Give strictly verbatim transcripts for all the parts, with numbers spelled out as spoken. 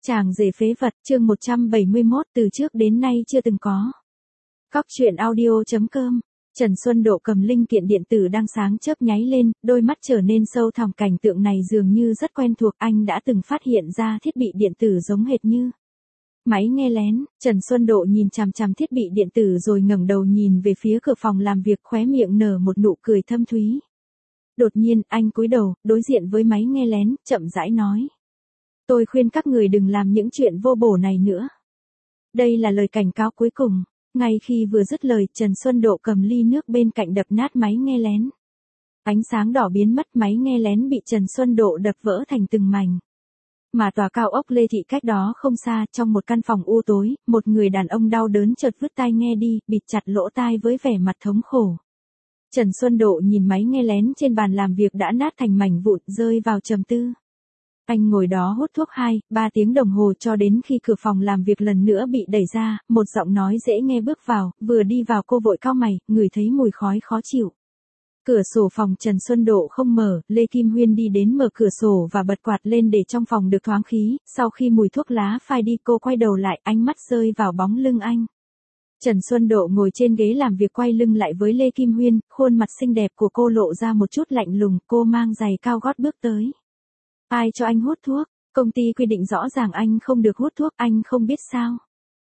Chàng rể phế vật, chương một trăm bảy mươi mốt, từ trước đến nay chưa từng có. Cóc truyện audio chấm com. Trần Xuân Độ cầm linh kiện điện tử đang sáng chớp nháy lên, đôi mắt trở nên sâu thẳm, cảnh tượng này dường như rất quen thuộc, anh đã từng phát hiện ra thiết bị điện tử giống hệt như máy nghe lén. Trần Xuân Độ nhìn chằm chằm thiết bị điện tử rồi ngẩng đầu nhìn về phía cửa phòng làm việc, khóe miệng nở một nụ cười thâm thúy. Đột nhiên, anh cúi đầu, đối diện với máy nghe lén, chậm rãi nói. Tôi khuyên các người đừng làm những chuyện vô bổ này nữa. Đây là lời cảnh cáo cuối cùng. Ngay khi vừa dứt lời, Trần Xuân Độ cầm ly nước bên cạnh đập nát máy nghe lén. Ánh sáng đỏ biến mất, máy nghe lén bị Trần Xuân Độ đập vỡ thành từng mảnh. Mà tòa cao ốc Lê Thị cách đó không xa, trong một căn phòng u tối, một người đàn ông đau đớn chợt vứt tai nghe đi, bịt chặt lỗ tai với vẻ mặt thống khổ. Trần Xuân Độ nhìn máy nghe lén trên bàn làm việc đã nát thành mảnh vụn, rơi vào trầm tư. Anh ngồi đó hút thuốc hai, ba tiếng đồng hồ cho đến khi cửa phòng làm việc lần nữa bị đẩy ra, một giọng nói dễ nghe bước vào, vừa đi vào cô vội cau mày, ngửi thấy mùi khói khó chịu. Cửa sổ phòng Trần Xuân Độ không mở, Lê Kim Huyên đi đến mở cửa sổ và bật quạt lên để trong phòng được thoáng khí, sau khi mùi thuốc lá phai đi cô quay đầu lại, ánh mắt rơi vào bóng lưng anh. Trần Xuân Độ ngồi trên ghế làm việc quay lưng lại với Lê Kim Huyên, khuôn mặt xinh đẹp của cô lộ ra một chút lạnh lùng, cô mang giày cao gót bước tới. Ai cho anh hút thuốc? Công ty quy định rõ ràng anh không được hút thuốc, anh không biết sao?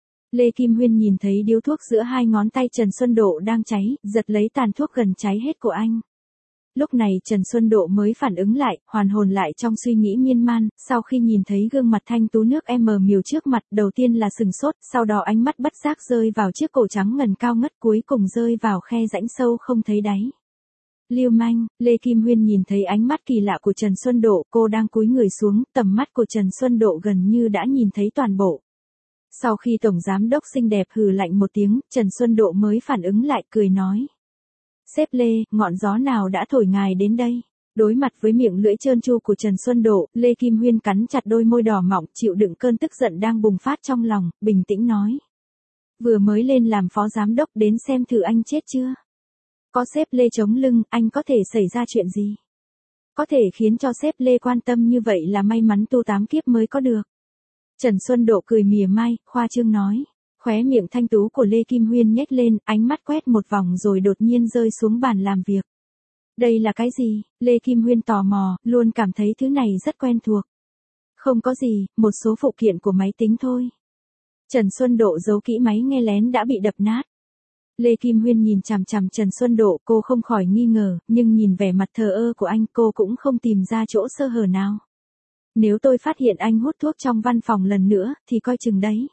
Lê Kim Huyên nhìn thấy điếu thuốc giữa hai ngón tay Trần Xuân Độ đang cháy, giật lấy tàn thuốc gần cháy hết của anh. Lúc này Trần Xuân Độ mới phản ứng lại, hoàn hồn lại trong suy nghĩ miên man, sau khi nhìn thấy gương mặt thanh tú nước em mờ miều trước mặt, đầu tiên là sừng sốt, sau đó ánh mắt bất giác rơi vào chiếc cổ trắng ngần cao ngất, cuối cùng rơi vào khe rãnh sâu không thấy đáy. Lưu manh, Lê Kim Huyên nhìn thấy ánh mắt kỳ lạ của Trần Xuân Độ, cô đang cúi người xuống, tầm mắt của Trần Xuân Độ gần như đã nhìn thấy toàn bộ. Sau khi Tổng Giám đốc xinh đẹp hừ lạnh một tiếng, Trần Xuân Độ mới phản ứng lại, cười nói. Sếp Lê, ngọn gió nào đã thổi ngài đến đây? Đối mặt với miệng lưỡi trơn tru của Trần Xuân Độ, Lê Kim Huyên cắn chặt đôi môi đỏ mọng, chịu đựng cơn tức giận đang bùng phát trong lòng, bình tĩnh nói. Vừa mới lên làm phó giám đốc, đến xem thử anh chết chưa? Có sếp Lê chống lưng, anh có thể xảy ra chuyện gì? Có thể khiến cho sếp Lê quan tâm như vậy là may mắn tu tám kiếp mới có được. Trần Xuân Độ cười mỉa mai, khoa trương nói. Khóe miệng thanh tú của Lê Kim Huyên nhếch lên, ánh mắt quét một vòng rồi đột nhiên rơi xuống bàn làm việc. Đây là cái gì? Lê Kim Huyên tò mò, luôn cảm thấy thứ này rất quen thuộc. Không có gì, một số phụ kiện của máy tính thôi. Trần Xuân Độ giấu kỹ máy nghe lén đã bị đập nát. Lê Kim Huyên nhìn chằm chằm Trần Xuân Độ, cô không khỏi nghi ngờ, nhưng nhìn vẻ mặt thờ ơ của anh, cô cũng không tìm ra chỗ sơ hở nào. Nếu tôi phát hiện anh hút thuốc trong văn phòng lần nữa, thì coi chừng đấy.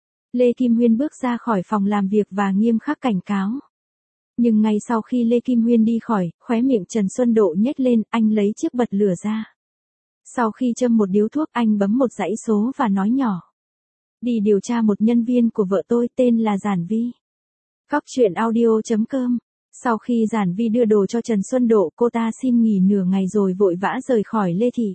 Lê Kim Huyên bước ra khỏi phòng làm việc và nghiêm khắc cảnh cáo. Nhưng ngay sau khi Lê Kim Huyên đi khỏi, khóe miệng Trần Xuân Độ nhếch lên, anh lấy chiếc bật lửa ra. Sau khi châm một điếu thuốc, anh bấm một dãy số và nói nhỏ. Đi điều tra một nhân viên của vợ tôi tên là Giản Vi. Cóc truyện audio chấm com. Sau khi Giản Vi đưa đồ cho Trần Xuân Độ, cô ta xin nghỉ nửa ngày rồi vội vã rời khỏi Lê Thị.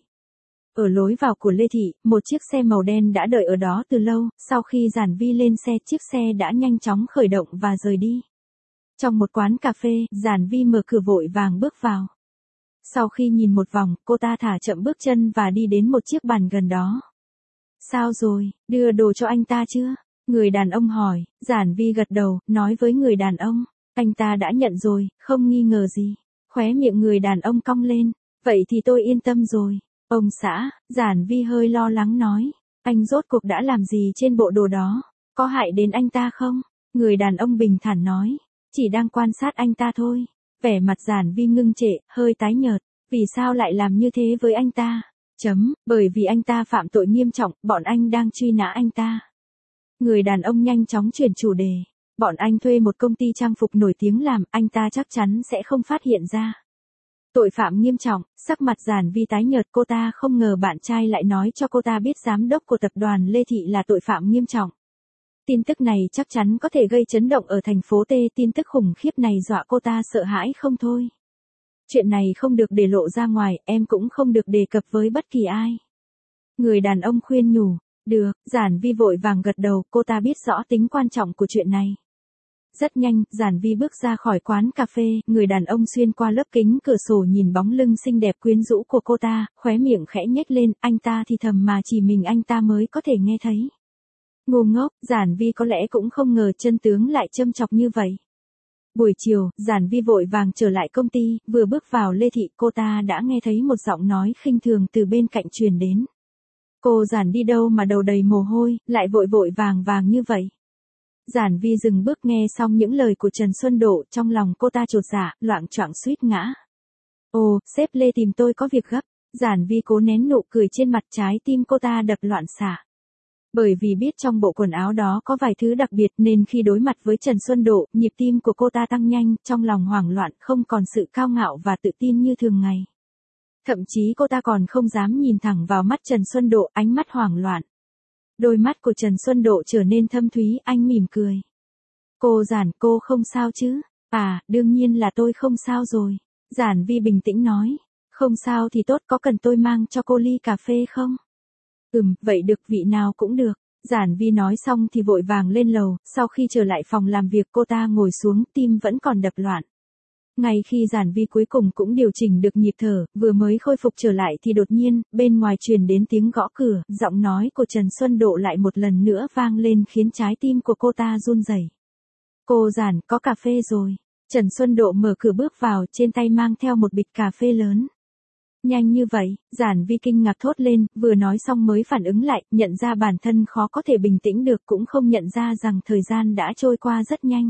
Ở lối vào của Lê Thị, một chiếc xe màu đen đã đợi ở đó từ lâu, sau khi Giản Vi lên xe, chiếc xe đã nhanh chóng khởi động và rời đi. Trong một quán cà phê, Giản Vi mở cửa vội vàng bước vào. Sau khi nhìn một vòng, cô ta thả chậm bước chân và đi đến một chiếc bàn gần đó. Sao rồi, đưa đồ cho anh ta chưa? Người đàn ông hỏi. Giản Vi gật đầu, nói với người đàn ông. Anh ta đã nhận rồi, không nghi ngờ gì. Khóe miệng người đàn ông cong lên. Vậy thì tôi yên tâm rồi. Ông xã, Giản Vi hơi lo lắng nói. Anh rốt cuộc đã làm gì trên bộ đồ đó? Có hại đến anh ta không? Người đàn ông bình thản nói. Chỉ đang quan sát anh ta thôi. Vẻ mặt Giản Vi ngưng trệ, hơi tái nhợt. Vì sao lại làm như thế với anh ta? Chấm, bởi vì anh ta phạm tội nghiêm trọng, bọn anh đang truy nã anh ta. Người đàn ông nhanh chóng chuyển chủ đề. Bọn anh thuê một công ty trang phục nổi tiếng làm, anh ta chắc chắn sẽ không phát hiện ra. Tội phạm nghiêm trọng, sắc mặt Giản Vi tái nhợt, cô ta không ngờ bạn trai lại nói cho cô ta biết giám đốc của tập đoàn Lê Thị là tội phạm nghiêm trọng. Tin tức này chắc chắn có thể gây chấn động ở thành phố T, tin tức khủng khiếp này dọa cô ta sợ hãi không thôi. Chuyện này không được để lộ ra ngoài, em cũng không được đề cập với bất kỳ ai. Người đàn ông khuyên nhủ. Được, Giản Vi vội vàng gật đầu, cô ta biết rõ tính quan trọng của chuyện này. Rất nhanh, Giản Vi bước ra khỏi quán cà phê, người đàn ông xuyên qua lớp kính cửa sổ nhìn bóng lưng xinh đẹp quyến rũ của cô ta, khóe miệng khẽ nhếch lên, anh ta thì thầm mà chỉ mình anh ta mới có thể nghe thấy. Ngu ngốc, Giản Vi có lẽ cũng không ngờ chân tướng lại châm chọc như vậy. Buổi chiều, Giản Vi vội vàng trở lại công ty, vừa bước vào Lê Thị cô ta đã nghe thấy một giọng nói khinh thường từ bên cạnh truyền đến. Cô Giản đi đâu mà đầu đầy mồ hôi, lại vội vội vàng vàng như vậy. Giản Vi dừng bước nghe xong những lời của Trần Xuân Độ, trong lòng cô ta chột dạ, loạng choạng suýt ngã. Ồ, sếp Lê tìm tôi có việc gấp. Giản Vi cố nén nụ cười trên mặt, trái tim cô ta đập loạn xạ. Bởi vì biết trong bộ quần áo đó có vài thứ đặc biệt nên khi đối mặt với Trần Xuân Độ, nhịp tim của cô ta tăng nhanh, trong lòng hoảng loạn, không còn sự cao ngạo và tự tin như thường ngày. Thậm chí cô ta còn không dám nhìn thẳng vào mắt Trần Xuân Độ, ánh mắt hoảng loạn. Đôi mắt của Trần Xuân Độ trở nên thâm thúy, anh mỉm cười. Cô Giản, cô không sao chứ? À, đương nhiên là tôi không sao rồi. Giản Vi bình tĩnh nói. Không sao thì tốt, có cần tôi mang cho cô ly cà phê không? Ừm, vậy được, vị nào cũng được. Giản Vi nói xong thì vội vàng lên lầu, sau khi trở lại phòng làm việc cô ta ngồi xuống, tim vẫn còn đập loạn. Ngay khi Giản Vi cuối cùng cũng điều chỉnh được nhịp thở, vừa mới khôi phục trở lại thì đột nhiên, bên ngoài truyền đến tiếng gõ cửa, giọng nói của Trần Xuân Độ lại một lần nữa vang lên khiến trái tim của cô ta run rẩy. Cô Giản, có cà phê rồi. Trần Xuân Độ mở cửa bước vào, trên tay mang theo một bịch cà phê lớn. Nhanh như vậy, Giản Vi kinh ngạc thốt lên, vừa nói xong mới phản ứng lại, nhận ra bản thân khó có thể bình tĩnh được, cũng không nhận ra rằng thời gian đã trôi qua rất nhanh.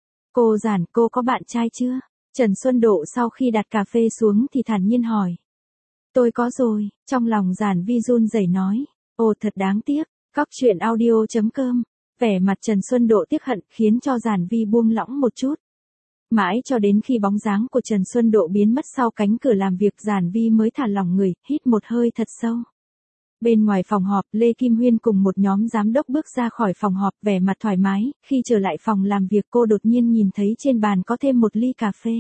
Cô Giản, cô có bạn trai chưa? Trần Xuân Độ sau khi đặt cà phê xuống thì thản nhiên hỏi. Tôi có rồi, trong lòng Giản Vi run rẩy nói. Ồ, thật đáng tiếc. Cóc truyện audio chấm com. Vẻ mặt Trần Xuân Độ tiếc hận khiến cho Giản Vi buông lỏng một chút. Mãi cho đến khi bóng dáng của Trần Xuân Độ biến mất sau cánh cửa làm việc, Giản Vi mới thả lỏng người, hít một hơi thật sâu. Bên ngoài phòng họp, Lê Kim Huyên cùng một nhóm giám đốc bước ra khỏi phòng họp vẻ mặt thoải mái, khi trở lại phòng làm việc cô đột nhiên nhìn thấy trên bàn có thêm một ly cà phê.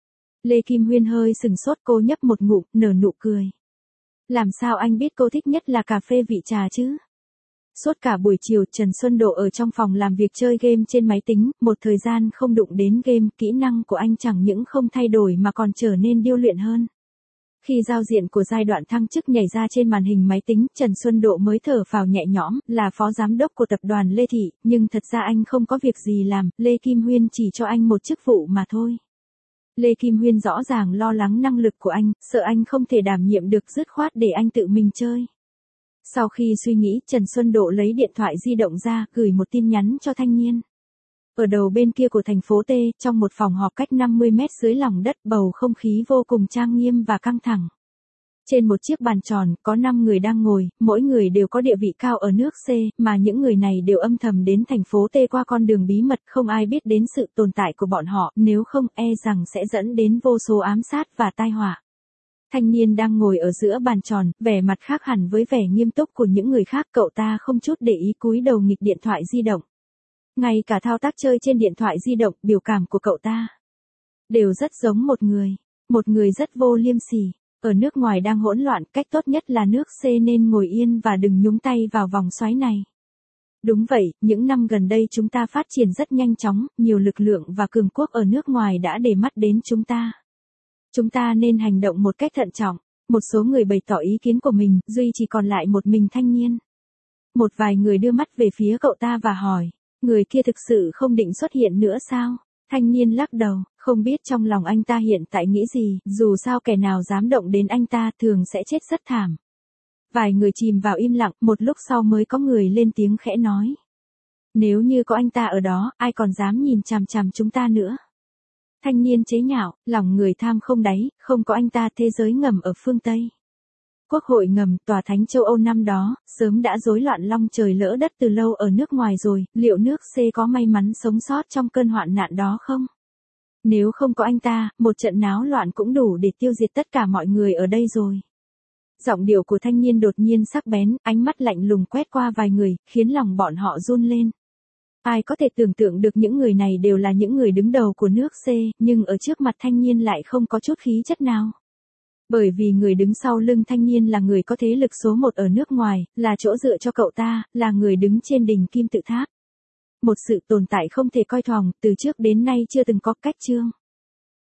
Lê Kim Huyên hơi sừng sốt, cô nhấp một ngụm, nở nụ cười. Làm sao anh biết cô thích nhất là cà phê vị trà chứ? Suốt cả buổi chiều, Trần Xuân Độ ở trong phòng làm việc chơi game trên máy tính, một thời gian không đụng đến game, kỹ năng của anh chẳng những không thay đổi mà còn trở nên điêu luyện hơn. Khi giao diện của giai đoạn thăng chức nhảy ra trên màn hình máy tính, Trần Xuân Độ mới thở phào nhẹ nhõm, là phó giám đốc của tập đoàn Lê Thị, nhưng thật ra anh không có việc gì làm, Lê Kim Huyên chỉ cho anh một chức vụ mà thôi. Lê Kim Huyên rõ ràng lo lắng năng lực của anh, sợ anh không thể đảm nhiệm được, dứt khoát để anh tự mình chơi. Sau khi suy nghĩ, Trần Xuân Độ lấy điện thoại di động ra, gửi một tin nhắn cho Thanh Niên. Ở đầu bên kia của thành phố T, trong một phòng họp cách năm mươi mét dưới lòng đất, bầu không khí vô cùng trang nghiêm và căng thẳng. Trên một chiếc bàn tròn, có năm người đang ngồi, mỗi người đều có địa vị cao ở nước C, mà những người này đều âm thầm đến thành phố T qua con đường bí mật, không ai biết đến sự tồn tại của bọn họ, nếu không e rằng sẽ dẫn đến vô số ám sát và tai họa. Thanh Niên đang ngồi ở giữa bàn tròn, vẻ mặt khác hẳn với vẻ nghiêm túc của những người khác, cậu ta không chút để ý cúi đầu nghịch điện thoại di động. Ngay cả thao tác chơi trên điện thoại di động, biểu cảm của cậu ta đều rất giống một người, một người rất vô liêm sỉ. Ở nước ngoài đang hỗn loạn, cách tốt nhất là nước C nên ngồi yên và đừng nhúng tay vào vòng xoáy này. Đúng vậy, những năm gần đây chúng ta phát triển rất nhanh chóng, nhiều lực lượng và cường quốc ở nước ngoài đã để mắt đến chúng ta. Chúng ta nên hành động một cách thận trọng. Một số người bày tỏ ý kiến của mình, duy chỉ còn lại một mình Thanh Niên. Một vài người đưa mắt về phía cậu ta và hỏi, người kia thực sự không định xuất hiện nữa sao? Thanh Niên lắc đầu, không biết trong lòng anh ta hiện tại nghĩ gì, dù sao kẻ nào dám động đến anh ta thường sẽ chết rất thảm. Vài người chìm vào im lặng, một lúc sau mới có người lên tiếng khẽ nói. Nếu như có anh ta ở đó, ai còn dám nhìn chằm chằm chúng ta nữa? Thanh Niên chế nhạo, lòng người tham không đáy, không có anh ta thế giới ngầm ở phương Tây. Quốc hội ngầm, tòa thánh châu Âu năm đó, sớm đã rối loạn long trời lỡ đất từ lâu ở nước ngoài rồi, liệu nước C có may mắn sống sót trong cơn hoạn nạn đó không? Nếu không có anh ta, một trận náo loạn cũng đủ để tiêu diệt tất cả mọi người ở đây rồi. Giọng điệu của Thanh Niên đột nhiên sắc bén, ánh mắt lạnh lùng quét qua vài người, khiến lòng bọn họ run lên. Ai có thể tưởng tượng được những người này đều là những người đứng đầu của nước C, nhưng ở trước mặt Thanh Niên lại không có chút khí chất nào. Bởi vì người đứng sau lưng Thanh Niên là người có thế lực số một ở nước ngoài, là chỗ dựa cho cậu ta, là người đứng trên đỉnh kim tự tháp. một sự tồn tại không thể coi thường, từ trước đến nay chưa từng có cách chương.